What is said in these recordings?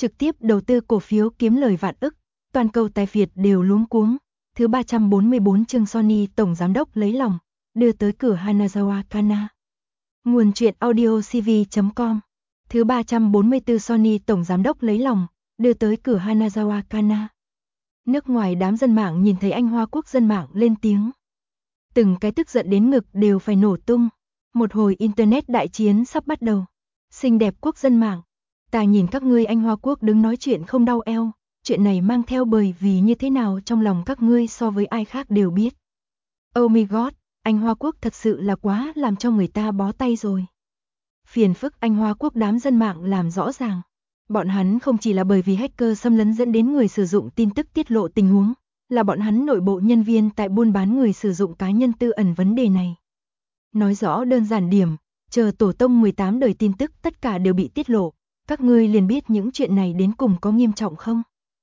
trực tiếp đầu tư cổ phiếu kiếm lời vạn ức, toàn cầu tài phiệt đều luống cuống. Thứ 344 chương Sony tổng giám đốc lấy lòng, đưa tới cửa Hanazawa Kana. Nguồn truyện audio cv.com. Thứ 344 Sony tổng giám đốc lấy lòng, đưa tới cửa Hanazawa Kana. Nước ngoài đám dân mạng nhìn thấy anh Hoa Quốc dân mạng lên tiếng. Từng cái tức giận đến ngực đều phải nổ tung. Một hồi internet đại chiến sắp bắt đầu. Xinh đẹp quốc dân mạng, ta nhìn các ngươi anh Hoa Quốc đứng nói chuyện không đau eo, chuyện này mang theo bởi vì như thế nào trong lòng các ngươi so với ai khác đều biết. Oh my god, anh Hoa Quốc thật sự là quá làm cho người ta bó tay rồi. Phiền phức anh Hoa Quốc đám dân mạng làm rõ ràng. Bọn hắn không chỉ là bởi vì hacker xâm lấn dẫn đến người sử dụng tin tức tiết lộ tình huống, là bọn hắn nội bộ nhân viên tại buôn bán người sử dụng cá nhân tư ẩn vấn đề này. Nói rõ đơn giản điểm, chờ tổ tông 18 đời tin tức tất cả đều bị tiết lộ, các ngươi liền biết những chuyện này đến cùng có nghiêm trọng không?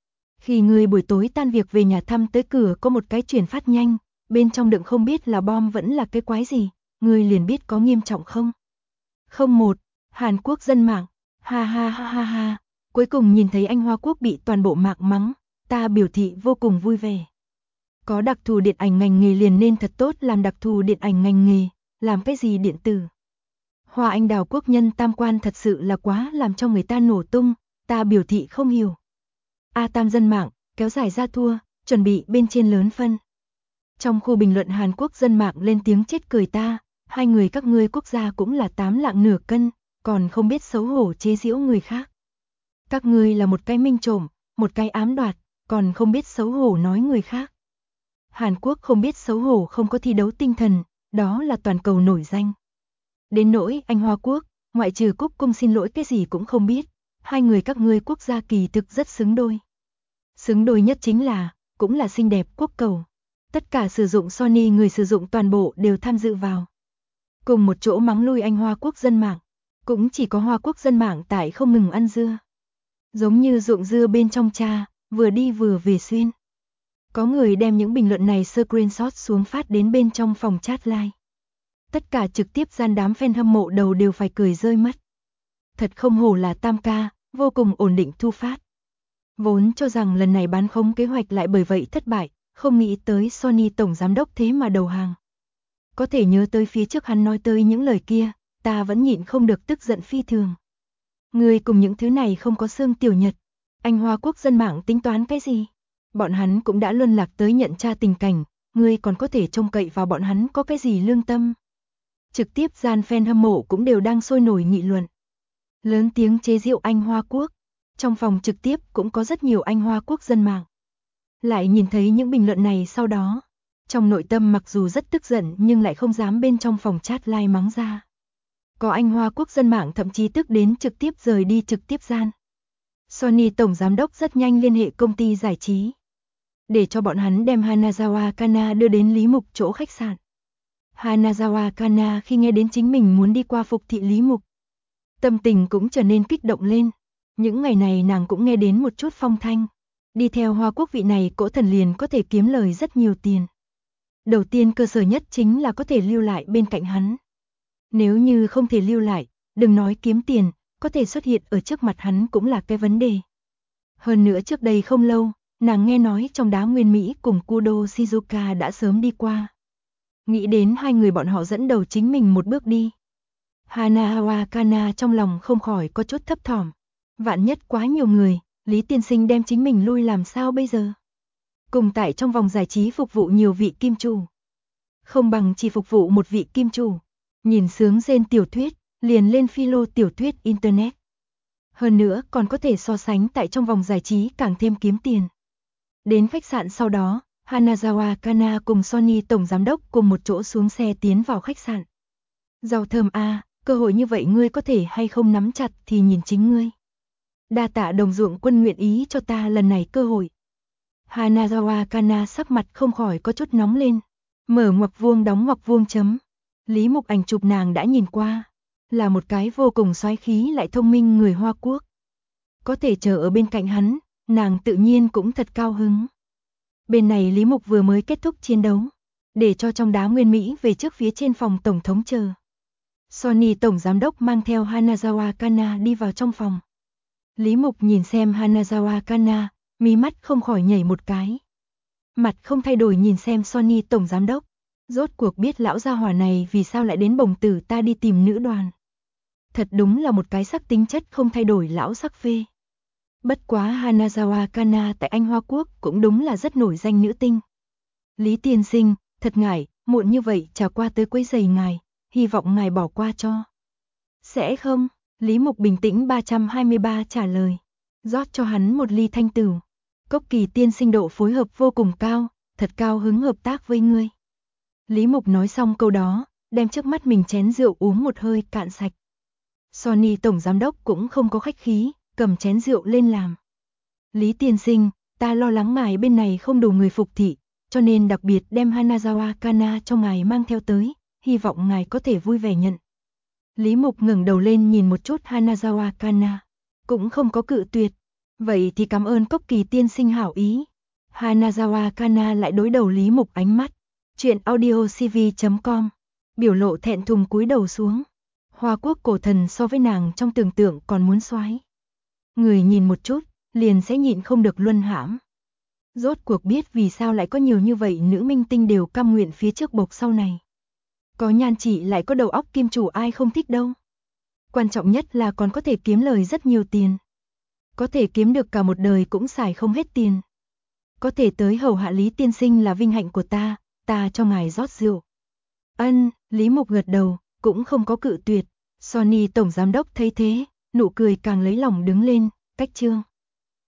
Khi ngươi buổi tối tan việc về nhà thăm tới cửa có một cái chuyển phát nhanh, bên trong đựng không biết là bom vẫn là cái quái gì, ngươi liền biết có nghiêm trọng không? 01. Hàn Quốc dân mạng, ha ha ha ha ha, cuối cùng nhìn thấy anh Hoa Quốc bị toàn bộ mạng mắng, ta biểu thị vô cùng vui vẻ. Có đặc thù điện ảnh ngành nghề liền nên thật tốt làm đặc thù điện ảnh ngành nghề, làm cái gì điện tử. Hoa anh đào quốc nhân tam quan thật sự là quá làm cho người ta nổ tung, ta biểu thị không hiểu. A tam dân mạng, kéo dài ra thua, chuẩn bị bên trên lớn phân. Trong khu bình luận Hàn Quốc dân mạng lên tiếng chết cười ta, hai người các ngươi quốc gia cũng là 8 lạng nửa cân, còn không biết xấu hổ chế giễu người khác. Các ngươi là một cái minh trộm, một cái ám đoạt, còn không biết xấu hổ nói người khác. Hàn Quốc không biết xấu hổ không có thi đấu tinh thần, đó là toàn cầu nổi danh. Đến nỗi anh Hoa Quốc, ngoại trừ cúc cung xin lỗi cái gì cũng không biết, hai người các ngươi quốc gia kỳ thực rất xứng đôi. Xứng đôi nhất chính là, cũng là xinh đẹp quốc cầu. Tất cả sử dụng Sony người sử dụng toàn bộ đều tham dự vào. Cùng một chỗ mắng lui anh Hoa Quốc dân mạng, cũng chỉ có Hoa Quốc dân mạng tại không ngừng ăn dưa. Giống như ruộng dưa bên trong cha, vừa đi vừa về xuyên. Có người đem những bình luận này screenshot xuống phát đến bên trong phòng chat live. Tất cả trực tiếp gian đám fan hâm mộ đầu đều phải cười rơi mất. Thật không hổ là tam ca, vô cùng ổn định thu phát. Vốn cho rằng lần này bán khống kế hoạch lại bởi vậy thất bại, không nghĩ tới Sony tổng giám đốc thế mà đầu hàng. Có thể nhớ tới phía trước hắn nói tới những lời kia, ta vẫn nhịn không được tức giận phi thường. Người cùng những thứ này không có xương tiểu nhật, anh Hoa Quốc dân mạng tính toán cái gì? Bọn hắn cũng đã luân lạc tới nhận tra tình cảnh, ngươi còn có thể trông cậy vào bọn hắn có cái gì lương tâm? Trực tiếp gian fan hâm mộ cũng đều đang sôi nổi nghị luận. Lớn tiếng chế giễu anh Hoa Quốc, trong phòng trực tiếp cũng có rất nhiều anh Hoa Quốc dân mạng. Lại nhìn thấy những bình luận này sau đó, trong nội tâm mặc dù rất tức giận nhưng lại không dám bên trong phòng chat live mắng ra. Có anh Hoa Quốc dân mạng thậm chí tức đến trực tiếp rời đi trực tiếp gian. Sony tổng giám đốc rất nhanh liên hệ công ty giải trí, để cho bọn hắn đem Hanazawa Kana đưa đến Lý Mục chỗ khách sạn. Hanazawa Kana khi nghe đến chính mình muốn đi qua phục thị Lý Mục, tâm tình cũng trở nên kích động lên. Những ngày này nàng cũng nghe đến một chút phong thanh. Đi theo Hoa Quốc vị này cỗ thần liền có thể kiếm lời rất nhiều tiền. Đầu tiên cơ sở nhất chính là có thể lưu lại bên cạnh hắn. Nếu như không thể lưu lại, đừng nói kiếm tiền, có thể xuất hiện ở trước mặt hắn cũng là cái vấn đề. Hơn nữa trước đây không lâu, nàng nghe nói trong đá nguyên Mỹ cùng Kudo Shizuka đã sớm đi qua. Nghĩ đến hai người bọn họ dẫn đầu chính mình một bước đi. Hanazawa Kana trong lòng không khỏi có chút thấp thỏm. Vạn nhất quá nhiều người, Lý tiên sinh đem chính mình lui làm sao bây giờ? Cùng tại trong vòng giải trí phục vụ nhiều vị kim chủ. Không bằng chỉ phục vụ một vị kim chủ. Nhìn sướng rên tiểu thuyết, liền lên philo tiểu thuyết internet. Hơn nữa còn có thể so sánh tại trong vòng giải trí càng thêm kiếm tiền. Đến khách sạn sau đó, Hanazawa Kana cùng Sony tổng giám đốc cùng một chỗ xuống xe tiến vào khách sạn. Rau thơm a, cơ hội như vậy ngươi có thể hay không nắm chặt thì nhìn chính ngươi. Đa tạ đồng ruộng quân nguyện ý cho ta lần này cơ hội. Hanazawa Kana sắc mặt không khỏi có chút nóng lên. Mở ngoặc vuông đóng ngoặc vuông chấm. Lý Mục ảnh chụp nàng đã nhìn qua. Là một cái vô cùng soái khí lại thông minh người Hoa Quốc. Có thể chờ ở bên cạnh hắn, nàng tự nhiên cũng thật cao hứng. Bên này Lý Mục vừa mới kết thúc chiến đấu, để cho trong đá nguyên Mỹ về trước phía trên phòng tổng thống chờ. Sony tổng giám đốc mang theo Hanazawa Kana đi vào trong phòng. Lý Mục nhìn xem Hanazawa Kana, mí mắt không khỏi nhảy một cái. Mặt không thay đổi nhìn xem Sony tổng giám đốc. Rốt cuộc biết lão gia hỏa này vì sao lại đến bồng tử ta đi tìm nữ đoàn. Thật đúng là một cái sắc tính chất không thay đổi lão sắc phê. Bất quá Hanazawa Kana tại Anh Hoa Quốc cũng đúng là rất nổi danh nữ tinh. Lý tiên sinh, thật ngại, muộn như vậy trà qua tới quấy rầy ngài, hy vọng ngài bỏ qua cho. Sẽ không, Lý Mục bình tĩnh 323 trả lời. Rót cho hắn một ly thanh tửu. Cốc Kỳ tiên sinh độ phối hợp vô cùng cao, thật cao hứng hợp tác với ngươi. Lý Mục nói xong câu đó, đem trước mắt mình chén rượu uống một hơi cạn sạch. Sony tổng giám đốc cũng không có khách khí, cầm chén rượu lên làm. Lý tiên sinh, ta lo lắng ngài bên này không đủ người phục thị, cho nên đặc biệt đem Hanazawa Kana cho ngài mang theo tới, hy vọng ngài có thể vui vẻ nhận. Lý Mục ngẩng đầu lên nhìn một chút Hanazawa Kana, cũng không có cự tuyệt. Vậy thì cảm ơn Cốc Kỳ tiên sinh hảo ý. Hanazawa Kana lại đối đầu Lý Mục ánh mắt. Chuyện audiocv.com. Biểu lộ thẹn thùng cúi đầu xuống. Hoa Quốc cổ thần so với nàng trong tưởng tượng còn muốn soái. Người nhìn một chút, liền sẽ nhịn không được luân hãm. Rốt cuộc biết vì sao lại có nhiều như vậy nữ minh tinh đều cam nguyện phía trước bộc sau này. Có nhan chỉ lại có đầu óc kim chủ ai không thích đâu. Quan trọng nhất là còn có thể kiếm lời rất nhiều tiền. Có thể kiếm được cả một đời cũng xài không hết tiền. Có thể tới hầu hạ Lý tiên sinh là vinh hạnh của ta cho ngài rót rượu. Ân, Lý Mục gật đầu, cũng không có cự tuyệt. Sony tổng giám đốc thấy thế, nụ cười càng lấy lòng đứng lên, cách chương.